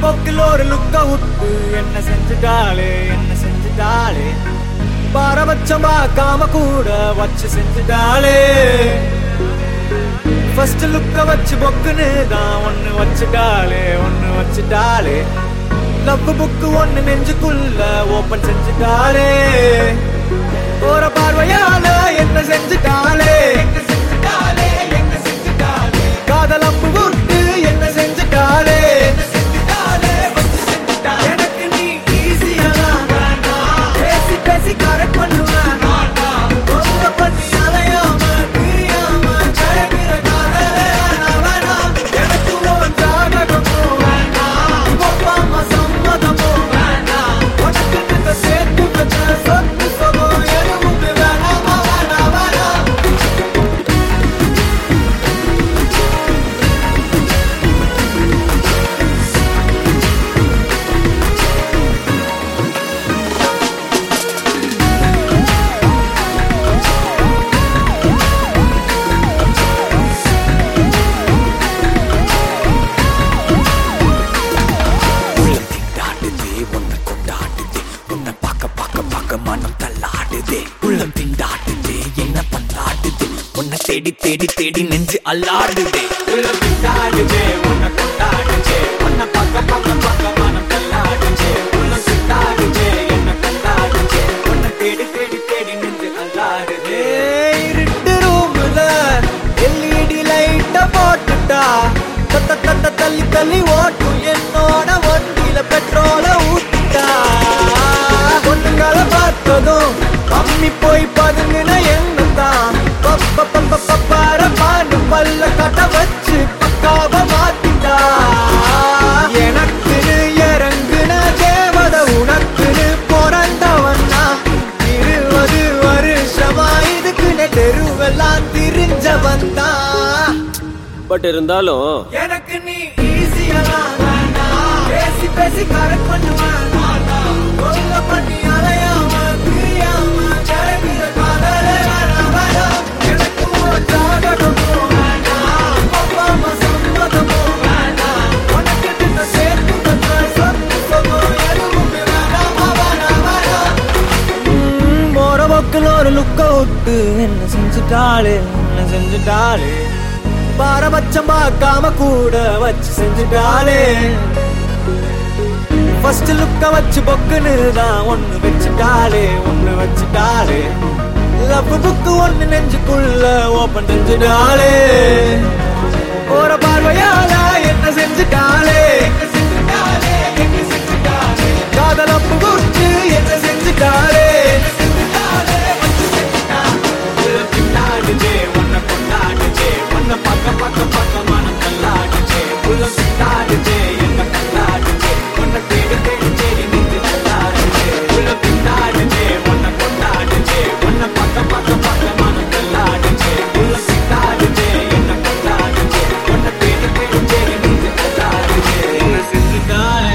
போக்கில் ஒரு லுக்க விட்டு என்ன செஞ்சுட்டாளே பாரபட்சம் பார்க்காம கூட வச்சு செஞ்சுட்டாளே ஃபர்ஸ்ட் லுக்க வச்சு பொக்குன்னு தான் ஒன்னு வச்சுட்டாளே லவ் புக்கு ஒன்னு நெஞ்சுக்குள்ள ஓபன் செஞ்சுட்டாளே போற பார்வையால என்ன செஞ்சுட்டாளே காதல் அம்பு விட்டு என்ன செஞ்சுட்டாளே எனக்கு நீ ஈஸியா பேசி பேசி கரெக்ட் பண்ணுவேன் பண்ணி அலையாம பிரியாம ஜெயகிற காதலே வேணாம் எனக்கு உன் ஜாதகமோ வேணாம் ஒப்பாம சம்மதமோ வேணாம் உனக்கு இந்த சேர்த்து வச்ச சொத்து சொகோ எதுவுமே வேணாமா வேணாம் தேடி தேடி தேடி நெஞ்சு அல்லாடுதே உள்ளம் திண்டாடுதே உன்னை கொண்டாடுதே உன்னை பார்க்க மனம் தள்ளாடுதே உள்ளம் திண்டாடுதே என்ன கொண்டாடுதே உன்னை தேடி தேடி தேடி நெஞ்சு அல்லாடுதே இருட்டு ரூம்ல எல்இடி லைட்ட போட்டுட்டா தத்த தள்ளி தள்ளி ஓட்டும் என்னோட வண்டியில பெட்ரோல ஊத்திட்டா பொண்ணுங்களை பார்த்ததும் அம்மி போய் பதுங்கின என்னதான் பாரு பல்ல கட்ட வச்சு பக்காவ மாத்திட்டா எனக்குன்னு இறங்குன தேவத உனக்குன்னு பிறந்தவன்னா 20 வருஷமா இதுக்குன்னு தெருவெல்லாம் திரிஞ்சவன் தான் பட் இருந்தாலும் எனக்கு நீ ஈஸியா பேசி பேசி கரெக்ட் பண்ணுவேன் கொல்ல பண்ணி அலையாம பிரியாம ஜெயகிற காதலே வேணாம் எனக்கு உன் ஜாதகமோ வேணாம் ஒப்பாம சம்மதமோ வேணாம் உனக்கு இந்த சேர்த்து வச்ச சொத்து சொகோ எதுவுமே வேணாமா வேணாம் போற போக்கில் ஒரு லுக்க விட்டு என்ன செஞ்சுட்டாளே பாரபட்சம் பார்க்காம கூட வச்சு செஞ்சுட்டாளே ஃபர்ஸ்ட் லுக்க வச்சு பொக்குன்னு தான் ஒன்னு வச்சுட்டாளே லவ் புக்கு ஒன்னு நெஞ்சுக்குள்ள ஓபன் செஞ்சுட்டாளே போற பார்வையால என்ன செஞ்சுட்டாளே காதல் அம்பு விட்டு என்ன செஞ்சுட்டாளே திண்டாடுதே உன்னை கொண்டாடுதே உன்னை பார்க்க மனம் தள்ளாடுதே உள்ளம் திண்டாடுதே என்ன கொண்டாடுதே உன்னை தேடி தேடி தேடி நின்று தள்ளாடுதே உள்ளம் திண்டாடுதே உன்னை கொண்டாடுதே உன்னை பார்க்க மனம் தள்ளாடுதே உள்ளம் திண்டாடுதே என்ன கொண்டாடுதே உன்னை தேடி தேடி தேடி நின்று தள்ளாடுதே என்ன செஞ்சுட்டாளே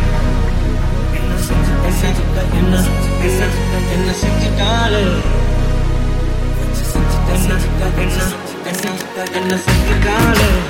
என்ன செஞ்சுட்டாளே என்ன செஞ்சுட்டாளே